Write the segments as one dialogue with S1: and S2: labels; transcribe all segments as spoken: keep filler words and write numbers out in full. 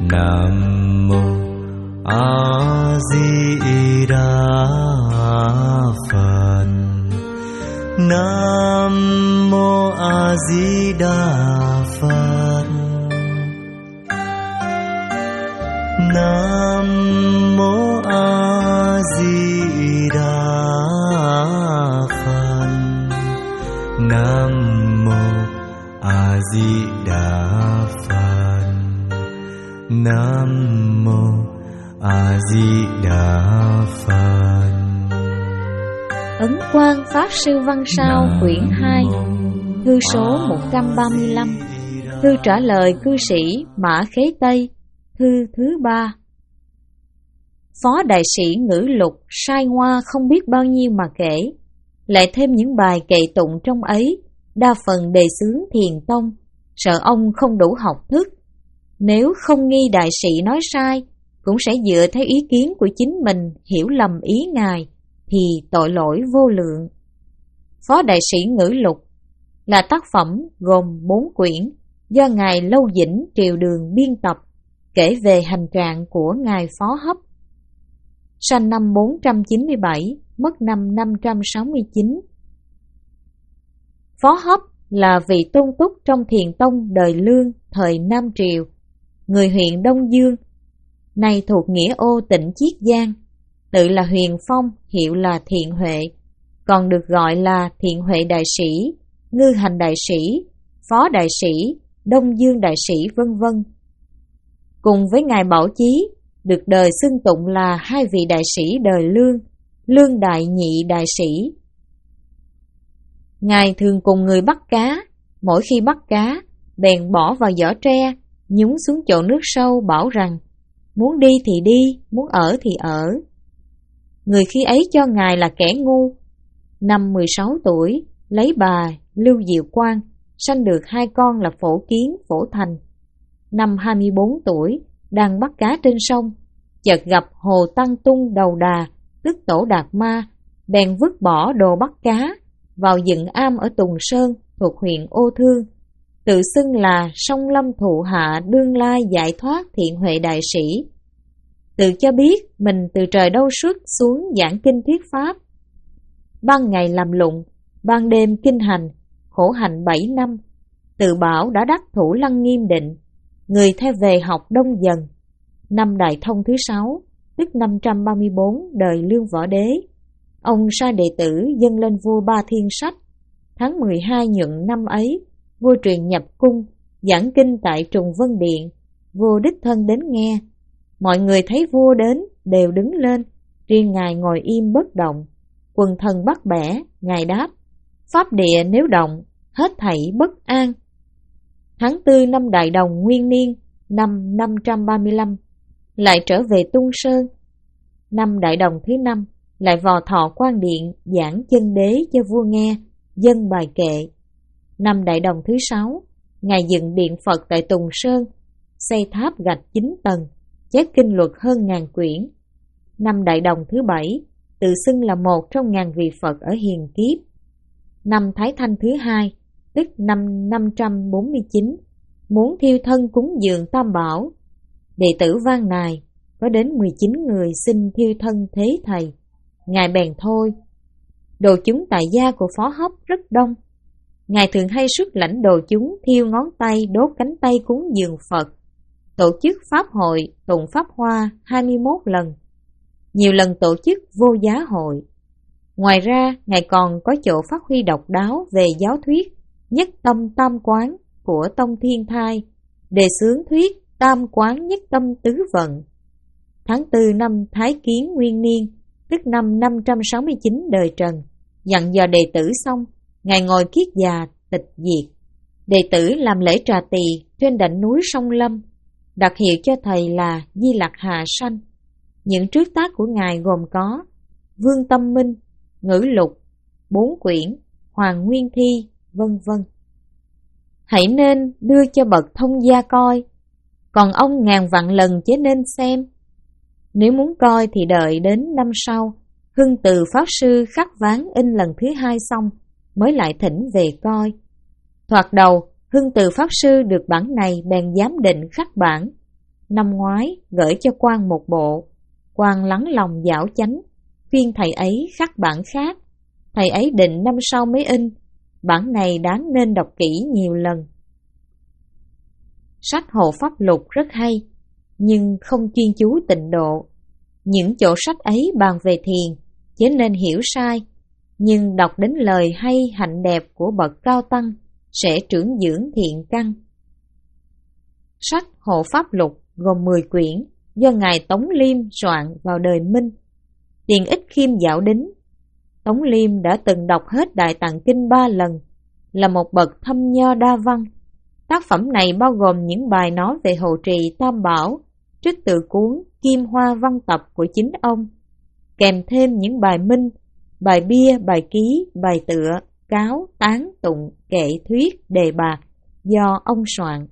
S1: Nam mô A Di Đà Phật. Nam mô A Di Đà Phật. Nam mô A Di Đà Phật. Nam mô A Di Đà Phật. Nam mô A Di Đà Phật.
S2: Ấn Quang Pháp Sư Văn Sao quyển hai, thư số một trăm ba mươi lăm, thư trả lời cư sĩ Mã Khế Tây, thư thứ ba. Phó đại sĩ Ngữ Lục sai ngoa không biết bao nhiêu mà kể, lại thêm những bài kệ tụng trong ấy, đa phần đề xướng thiền tông, sợ ông không đủ học thức. Nếu không nghi đại sĩ nói sai, cũng sẽ dựa theo ý kiến của chính mình hiểu lầm ý ngài, thì tội lỗi vô lượng. Phó đại sĩ Ngữ Lục là tác phẩm gồm bốn quyển do ngài Lâu Dĩnh Triều Đường biên tập, kể về hành trạng của ngài Phó Hấp. Sanh năm bốn trăm chín mươi bảy, mất năm năm trăm sáu mươi chín. Phó Hấp là vị tôn túc trong thiền tông đời Lương thời Nam Triều, người huyện Đông Dương, nay thuộc nghĩa ô tỉnh Chiết Giang, tự là Huyền Phong, hiệu là Thiện Huệ, còn được gọi là Thiện Huệ đại sĩ, Ngư Hành đại sĩ, Phó đại sĩ, Đông Dương đại sĩ, vân vân. Cùng với ngài Bảo Chí, được đời xưng tụng là hai vị đại sĩ đời Lương, Lương đại nhị đại sĩ. Ngài thường cùng người bắt cá, mỗi khi bắt cá, bèn bỏ vào giỏ tre, nhúng xuống chỗ nước sâu, bảo rằng muốn đi thì đi, muốn ở thì ở. Người khi ấy cho ngài là kẻ ngu. Năm mười sáu tuổi, lấy bà Lưu Diệu Quang, sanh được hai con là Phổ Kiến, Phổ Thành. Năm hai mươi bốn tuổi, đang bắt cá trên sông, chợt gặp Hồ Tăng Tung Đầu Đà, tức Tổ Đạt Ma, bèn vứt bỏ đồ bắt cá, vào dựng am ở Tùng Sơn, thuộc huyện Ô Thương, tự xưng là Song Lâm Thụ Hạ Đương Lai Giải Thoát Thiện Huệ đại sĩ. Tự cho biết mình từ trời đâu xuất xuống giảng kinh thuyết pháp. Ban ngày làm lụng, ban đêm kinh hành, khổ hành bảy năm, tự bảo đã đắc Thủ Lăng Nghiêm Định, người theo về học Đông Dần. Năm Đại Thông thứ sáu, tức năm trăm ba mươi bốn đời Lương Võ Đế, ông sai đệ tử dâng lên vua Ba Thiên Sách. Tháng mười hai nhuận năm ấy, vua truyền nhập cung, giảng kinh tại Trùng Vân Điện, vua đích thân đến nghe. Mọi người thấy vua đến đều đứng lên, riêng ngài ngồi im bất động. Quần thần bắt bẻ, ngài đáp: pháp địa nếu động, hết thảy bất an. Tháng tư năm Đại Đồng Nguyên Niên, năm năm trăm ba mươi lăm, lại trở về Tung Sơn. Năm Đại Đồng thứ năm, lại vào Thọ Quan Điện giảng chân đế cho vua nghe, dâng bài kệ. Năm Đại Đồng thứ sáu, ngài dựng điện Phật tại Tùng Sơn, xây tháp gạch chín tầng, chép kinh luật hơn ngàn quyển. Năm Đại Đồng thứ bảy, tự xưng là một trong ngàn vị Phật ở Hiền Kiếp. Năm Thái Thanh thứ hai, tức năm năm trăm bốn mươi chín, muốn thiêu thân cúng dường Tam Bảo. Đệ tử van nài, có đến mười chín người xin thiêu thân thế thầy. Ngài bèn thôi. Đồ chúng tại gia của Phó Hấp rất đông. Ngài thường hay xuất lãnh đồ chúng thiêu ngón tay, đốt cánh tay cúng dường Phật, tổ chức pháp hội, tụng pháp hoa hai mươi mốt lần, nhiều lần tổ chức vô giá hội. Ngoài ra, ngài còn có chỗ phát huy độc đáo về giáo thuyết nhất tâm tam quán của Tông Thiên Thai, đề xướng thuyết tam quán nhất tâm tứ vận. Tháng tư năm Thái Kiến Nguyên Niên, tức năm năm trăm sáu mươi chín đời Trần, dặn dò đệ tử xong, ngài ngồi kiết già tịch diệt. Đệ tử làm lễ trà tỳ trên đỉnh núi Sông Lâm, đặt hiệu cho thầy là Di Lặc Hà Sanh. Những trước tác của ngài gồm có Vương Tâm Minh, Ngữ Lục, bốn quyển, Hoàng Nguyên Thi, vân vân. Hãy nên đưa cho bậc thông gia coi, còn ông ngàn vạn lần chớ nên xem. Nếu muốn coi thì đợi đến năm sau, Hưng Từ Pháp Sư khắc ván in lần thứ hai xong, mới lại thỉnh về coi. Thoạt đầu, Hưng Từ Pháp Sư được bản này bèn giám định khắc bản. năm ngoái gửi cho quan một bộ. Quan lắng lòng dảo chánh, khuyên thầy ấy khắc bản khác. Thầy ấy định năm sau mới in. Bản này đáng nên đọc kỹ nhiều lần. Sách Hộ Pháp Lục rất hay, nhưng không chuyên chú tịnh độ. Những chỗ sách ấy bàn về thiền, chứ nên hiểu sai. Nhưng đọc đến lời hay hạnh đẹp của bậc cao tăng sẽ trưởng dưỡng thiện căn. Sách Hộ Pháp Lục gồm mười quyển do Ngài Tống Liêm soạn vào đời Minh. Tiền Ích Khiêm Dạo Đính. Tống Liêm đã từng đọc hết Đại Tạng Kinh ba lần, là một bậc thâm nho đa văn. Tác phẩm này bao gồm những bài nói về hộ trì Tam Bảo, trích từ cuốn Kim Hoa Văn Tập của chính ông, kèm thêm những bài minh, bài bia, bài ký, bài tựa, cáo, tán, tụng, kệ, thuyết, đề bạt do ông soạn.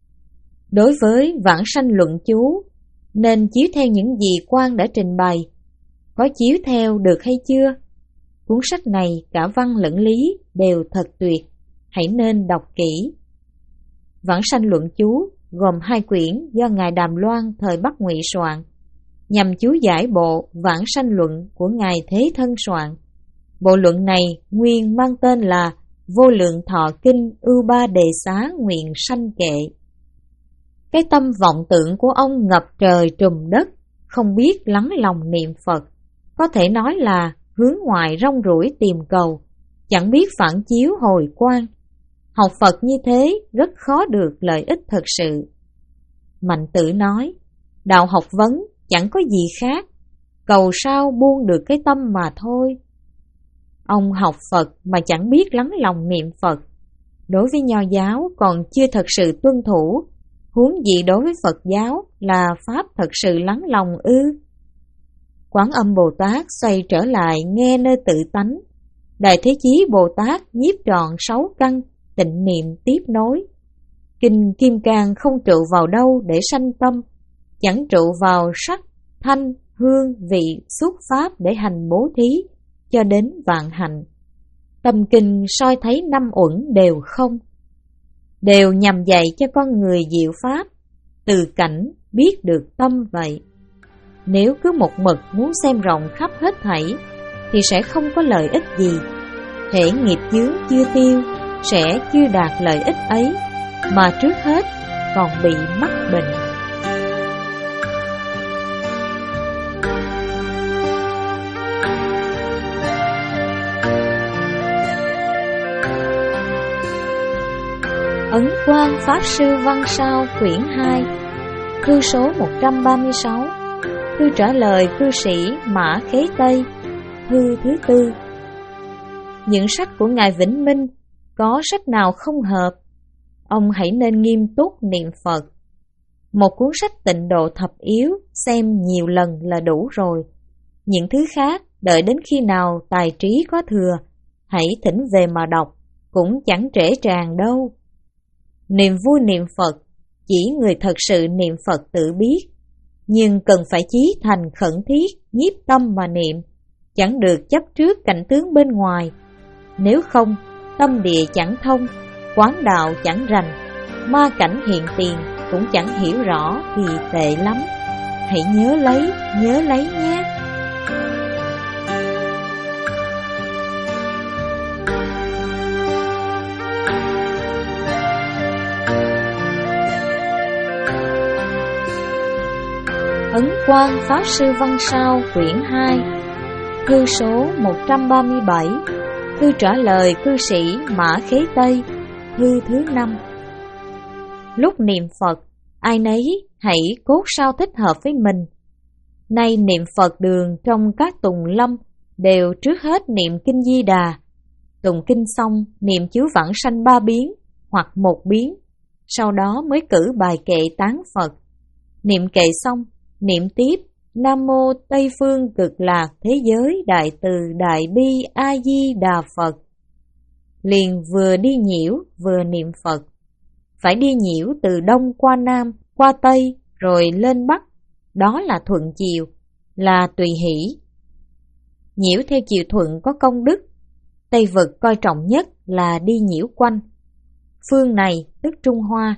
S2: Đối với Vãng Sanh Luận Chú, nên chiếu theo những gì quan đã trình bày. Có chiếu theo được hay chưa? Cuốn sách này cả văn lẫn lý đều thật tuyệt, hãy nên đọc kỹ. Vãng Sanh Luận Chú gồm hai quyển do Ngài Đàm Loan thời Bắc Ngụy soạn, nhằm chú giải bộ Vãng Sanh Luận của Ngài Thế Thân soạn. Bộ luận này nguyên mang tên là Vô Lượng Thọ Kinh Ưu Ba Đề Xá Nguyện Sanh Kệ. Cái tâm vọng tưởng của ông ngập trời trùm đất, không biết lắng lòng niệm Phật, có thể nói là hướng ngoại rong ruổi tìm cầu, chẳng biết phản chiếu hồi quan. Học Phật như thế rất khó được lợi ích thật sự. Mạnh Tử nói, đạo học vấn chẳng có gì khác, cầu sao buông được cái tâm mà thôi. Ông học Phật mà chẳng biết lắng lòng niệm Phật, đối với Nho giáo còn chưa thật sự tuân thủ, huống gì đối với Phật giáo là pháp thật sự lắng lòng ư? Quán Âm Bồ Tát xoay trở lại nghe nơi tự tánh. Đại Thế Chí Bồ Tát nhiếp trọn sáu căn, tịnh niệm tiếp nối. Kinh Kim Cang không trụ vào đâu để sanh tâm, chẳng trụ vào sắc, thanh, hương, vị, xuất pháp để hành bố thí, cho đến vạn hạnh. Tâm kinh soi thấy năm uẩn đều không, đều nhằm dạy cho con người diệu pháp, từ cảnh biết được tâm vậy. Nếu cứ một mực muốn xem rộng khắp hết thảy, thì sẽ không có lợi ích gì. Hễ nghiệp chướng chưa tiêu, sẽ chưa đạt lợi ích ấy, mà trước hết còn bị mắc bệnh. Ấn Quang Pháp Sư Văn Sao quyển hai, thư số một trăm ba mươi sáu, thư trả lời cư sĩ Mã Khế Tây, thư thứ tư. Những sách của Ngài Vĩnh Minh có sách nào không hợp, ông hãy nên nghiêm túc niệm Phật. Một cuốn sách tịnh độ thập yếu xem nhiều lần là đủ rồi. Những thứ khác đợi đến khi nào tài trí có thừa, hãy thỉnh về mà đọc, cũng chẳng trễ tràn đâu. Niềm vui niệm Phật chỉ người thật sự niệm Phật tự biết, nhưng cần phải chí thành khẩn thiết, nhiếp tâm mà niệm, chẳng được chấp trước cảnh tướng bên ngoài. Nếu không, tâm địa chẳng thông, quán đạo chẳng rành, ma cảnh hiện tiền cũng chẳng hiểu rõ thì tệ lắm. Hãy nhớ lấy, nhớ lấy nhé. Ấn Quang Pháp Sư Văn Sao quyển hai, thư số một trăm ba mươi bảy, thư trả lời cư sĩ Mã Khế Tây, thư thứ năm. Lúc niệm Phật, ai nấy hãy cốt sao thích hợp với mình. Nay niệm Phật đường trong các tùng lâm đều trước hết niệm Kinh Di Đà. Tùng kinh xong niệm chú Vãng Sanh ba biến hoặc một biến, sau đó mới cử bài kệ tán Phật. Niệm kệ xong, niệm tiếp Nam Mô Tây Phương Cực Lạc Thế Giới Đại Từ Đại Bi A Di Đà Phật. Liền vừa đi nhiễu vừa niệm Phật. Phải đi nhiễu từ Đông qua Nam, qua Tây rồi lên Bắc, đó là thuận chiều, là tùy hỷ. Nhiễu theo chiều thuận có công đức. Tây vực coi trọng nhất là đi nhiễu quanh. Phương này tức Trung Hoa,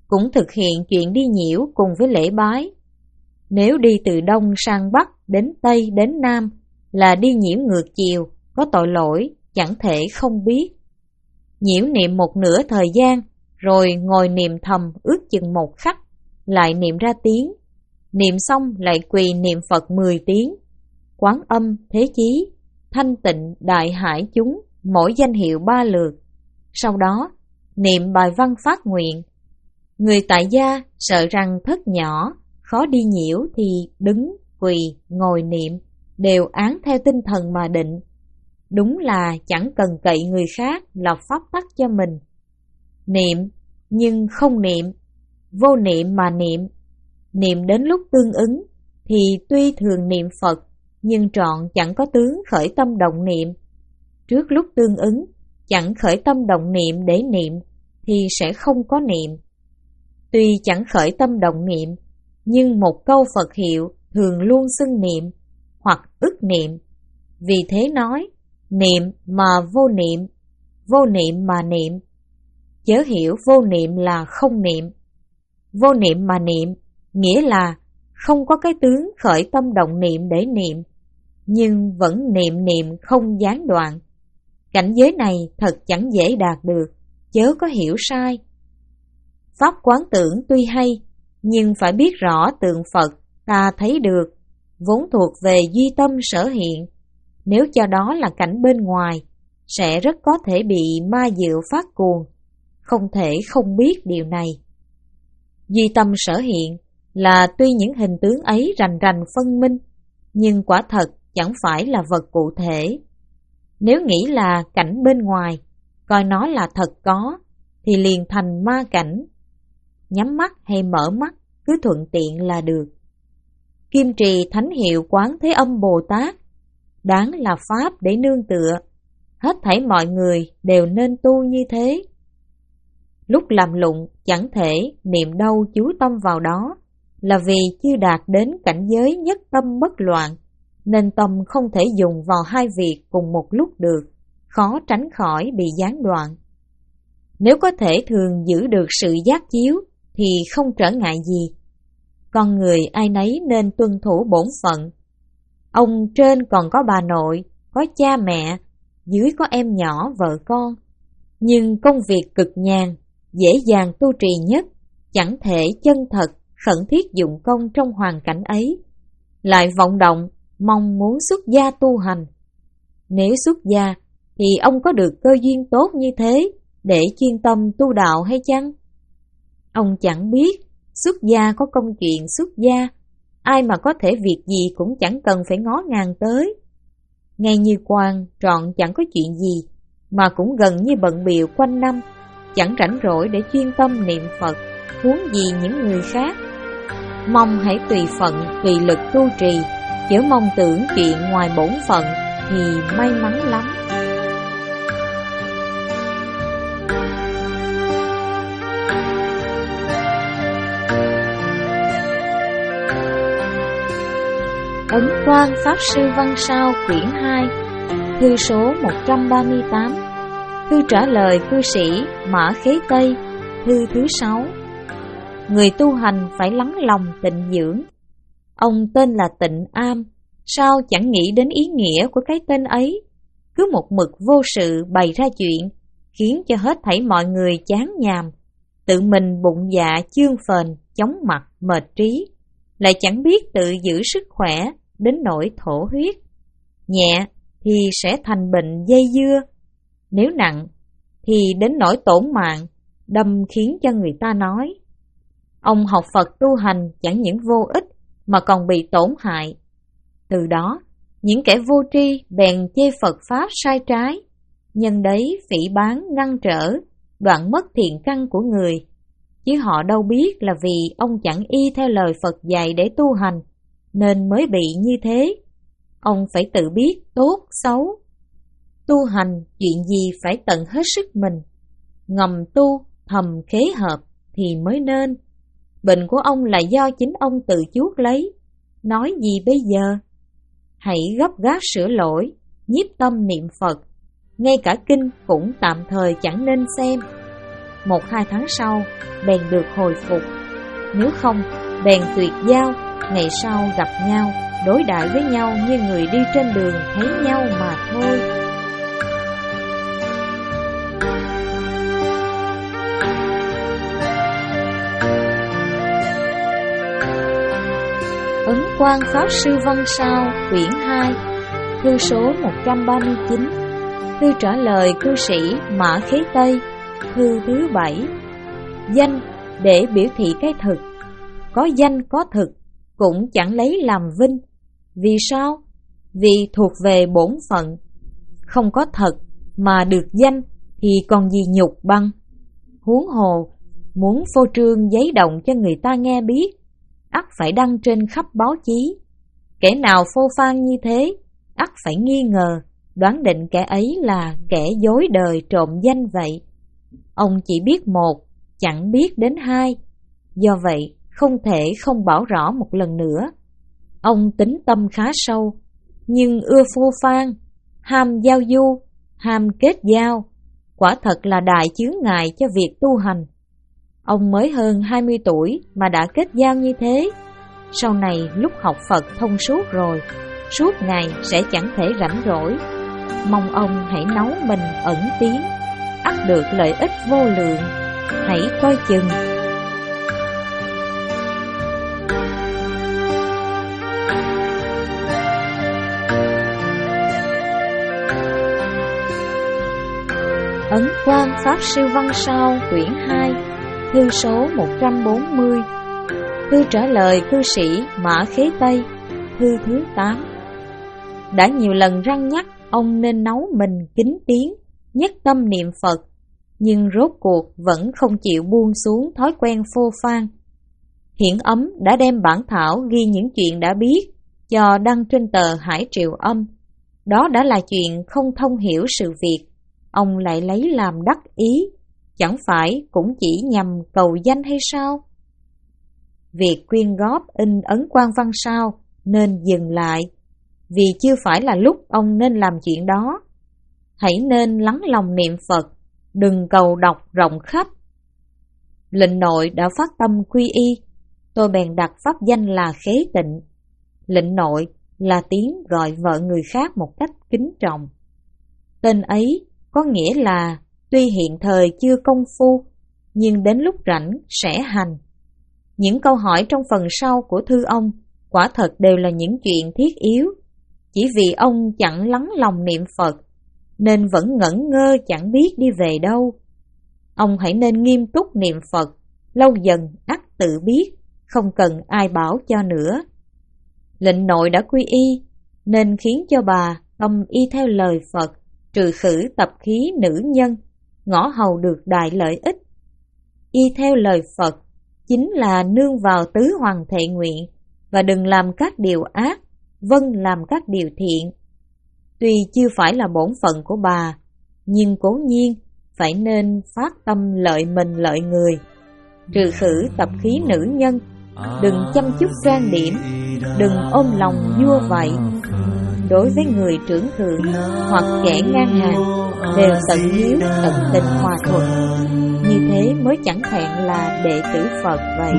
S2: cũng thực hiện chuyện đi nhiễu cùng với lễ bái. Nếu đi từ Đông sang Bắc đến Tây đến Nam là đi nhiễu ngược chiều, có tội lỗi, chẳng thể không biết. Nhiễu niệm một nửa thời gian, rồi ngồi niệm thầm ước chừng một khắc, lại niệm ra tiếng. Niệm xong lại quỳ niệm Phật mười tiếng. Quán Âm, Thế Chí, Thanh Tịnh, Đại Hải chúng, mỗi danh hiệu ba lượt. Sau đó, niệm bài văn phát nguyện. Người tại gia sợ rằng thất nhỏ, khó đi nhiễu thì đứng, quỳ, ngồi niệm, đều án theo tinh thần mà định. Đúng là chẳng cần cậy người khác là pháp tắc cho mình. Niệm, nhưng không niệm, vô niệm mà niệm. Niệm đến lúc tương ứng, thì tuy thường niệm Phật, nhưng trọn chẳng có tướng khởi tâm động niệm. Trước lúc tương ứng, chẳng khởi tâm động niệm để niệm, thì sẽ không có niệm. Tuy chẳng khởi tâm động niệm, nhưng một câu Phật hiệu thường luôn xưng niệm, hoặc ức niệm. Vì thế nói, niệm mà vô niệm, vô niệm mà niệm. Chớ hiểu vô niệm là không niệm. Vô niệm mà niệm, nghĩa là không có cái tướng khởi tâm động niệm để niệm, nhưng vẫn niệm niệm không gián đoạn. Cảnh giới này thật chẳng dễ đạt được, chớ có hiểu sai. Pháp quán tưởng tuy hay, nhưng phải biết rõ tượng Phật ta thấy được, vốn thuộc về duy tâm sở hiện. Nếu cho đó là cảnh bên ngoài, sẽ rất có thể bị ma diệu phát cuồng, không thể không biết điều này. Duy tâm sở hiện là tuy những hình tướng ấy rành rành phân minh, nhưng quả thật chẳng phải là vật cụ thể. Nếu nghĩ là cảnh bên ngoài, coi nó là thật có, thì liền thành ma cảnh. Nhắm mắt hay mở mắt, cứ thuận tiện là được. Kim trì thánh hiệu Quán Thế Âm Bồ Tát, đáng là pháp để nương tựa. Hết thảy mọi người đều nên tu như thế. Lúc làm lụng chẳng thể niệm đâu chú tâm vào đó, là vì chưa đạt đến cảnh giới nhất tâm bất loạn, nên tâm không thể dùng vào hai việc cùng một lúc được, khó tránh khỏi bị gián đoạn. Nếu có thể thường giữ được sự giác chiếu thì không trở ngại gì. Con người ai nấy nên tuân thủ bổn phận. Ông trên còn có bà nội, có cha mẹ, dưới có em nhỏ vợ con. Nhưng công việc cực nhàn, dễ dàng tu trì nhất, chẳng thể chân thật, khẩn thiết dụng công trong hoàn cảnh ấy, lại vọng động, mong muốn xuất gia tu hành. Nếu xuất gia, thì ông có được cơ duyên tốt như thế để chuyên tâm tu đạo hay chăng? Ông chẳng biết, xuất gia có công chuyện xuất gia, ai mà có thể việc gì cũng chẳng cần phải ngó ngàng tới. Ngay như Quan trọn chẳng có chuyện gì, mà cũng gần như bận bịu quanh năm, chẳng rảnh rỗi để chuyên tâm niệm Phật, huống gì những người khác. Mong hãy tùy phận, tùy lực tu trì, chớ mong tưởng chuyện ngoài bổn phận thì may mắn lắm. Ấn Quang Pháp Sư Văn Sao quyển hai, thư số một trăm ba mươi tám, thư trả lời cư sĩ Mã Khế Tây, thư thứ sáu. Người tu hành phải lắng lòng tịnh dưỡng. Ông tên là Tịnh Am, sao chẳng nghĩ đến ý nghĩa của cái tên ấy, cứ một mực vô sự bày ra chuyện, khiến cho hết thảy mọi người chán nhàm, tự mình bụng dạ chương phền, chóng mặt, mệt trí, lại chẳng biết tự giữ sức khỏe đến nỗi thổ huyết. Nhẹ thì sẽ thành bệnh dây dưa, nếu nặng thì đến nỗi tổn mạng, đâm khiến cho người ta nói. Ông học Phật tu hành chẳng những vô ích mà còn bị tổn hại. Từ đó, những kẻ vô tri bèn chê Phật Pháp sai trái, nhân đấy phỉ báng ngăn trở, đoạn mất thiện căn của người. Chứ họ đâu biết là vì ông chẳng y theo lời Phật dạy để tu hành, nên mới bị như thế. Ông phải tự biết tốt, xấu. Tu hành chuyện gì phải tận hết sức mình, ngầm tu, thầm khế hợp thì mới nên. Bệnh của ông là do chính ông tự chuốc lấy, nói gì bây giờ? Hãy gấp gáp sửa lỗi, nhiếp tâm niệm Phật, ngay cả kinh cũng tạm thời chẳng nên xem. một hai tháng sau bèn được hồi phục. Nếu không, bèn tuyệt giao, ngày sau gặp nhau, đối đãi với nhau như người đi trên đường thấy nhau mà thôi. Ấn Quang Pháp Sư Văn Sao, quyển hai, thư số một trăm ba mươi chín. Thư trả lời cư sĩ Mã Khế Tây, thư thứ bảy. Danh để biểu thị cái thực, có danh có thực cũng chẳng lấy làm vinh. Vì sao? Vì thuộc về bổn phận. Không có thật mà được danh thì còn gì nhục bằng. Huống hồ, muốn phô trương giấy động cho người ta nghe biết, ắt phải đăng trên khắp báo chí. Kẻ nào phô phan như thế, ắt phải nghi ngờ, đoán định kẻ ấy là kẻ dối đời trộm danh vậy. Ông chỉ biết một, chẳng biết đến hai. Do vậy, không thể không bảo rõ một lần nữa. Ông tính tâm khá sâu, nhưng ưa phô phan, ham giao du, ham kết giao, quả thật là đại chướng ngại cho việc tu hành. Ông mới hơn hai mươi tuổi mà đã kết giao như thế. Sau này lúc học Phật thông suốt rồi, suốt ngày sẽ chẳng thể rảnh rỗi. Mong ông hãy nấu mình ẩn tiếng, ắt được lợi ích vô lượng. Hãy coi chừng. Ấn Quang Pháp Sư Văn Sao, quyển hai, thư số một trăm bốn mươi. Thư trả lời cư sĩ Mã Khế Tây, thư thứ tám. Đã nhiều lần răn nhắc ông nên nấu mình kính tiếng, nhất tâm niệm Phật, nhưng rốt cuộc vẫn không chịu buông xuống thói quen phô phan. Hiển Ấm đã đem bản thảo ghi những chuyện đã biết cho đăng trên tờ Hải Triều Âm. Đó đã là chuyện không thông hiểu sự việc, ông lại lấy làm đắc ý, chẳng phải cũng chỉ nhằm cầu danh hay sao? Việc quyên góp in Ấn Quang Văn Sao nên dừng lại, vì chưa phải là lúc ông nên làm chuyện đó. Hãy nên lắng lòng niệm Phật, đừng cầu đọc rộng khắp. Lệnh Nội đã phát tâm quy y, tôi bèn đặt pháp danh là Khế Tịnh. Lệnh Nội là tiếng gọi vợ người khác một cách kính trọng. Tên ấy có nghĩa là tuy hiện thời chưa công phu, nhưng đến lúc rảnh sẽ hành. Những câu hỏi trong phần sau của thư ông quả thật đều là những chuyện thiết yếu. Chỉ vì ông chẳng lắng lòng niệm Phật, nên vẫn ngẩn ngơ chẳng biết đi về đâu. Ông hãy nên nghiêm túc niệm Phật, lâu dần ắt tự biết, không cần ai bảo cho nữa. Lệnh Nội đã quy y, nên khiến cho bà tâm y theo lời Phật, trừ khử tập khí nữ nhân, ngõ hầu được đại lợi ích. Y theo lời Phật chính là nương vào tứ hoàng thệ nguyện, và đừng làm các điều ác, vâng làm các điều thiện. Tuy chưa phải là bổn phận của bà, nhưng cố nhiên phải nên phát tâm lợi mình lợi người, trừ khử tập khí nữ nhân, đừng chăm chút trang điểm, đừng ôm lòng vua vậy. Đối với người trưởng thượng hoặc kẻ ngang hàng đều tận hiếu tận tình hòa thuận, như thế mới chẳng thẹn là đệ tử Phật vậy.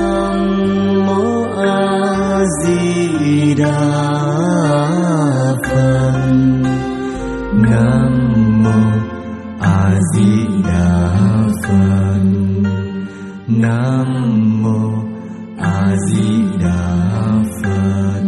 S1: Nam mô A Di Đà Phật. Nam mô A Di Đà Phật. Nam mô A Di Đà Phật.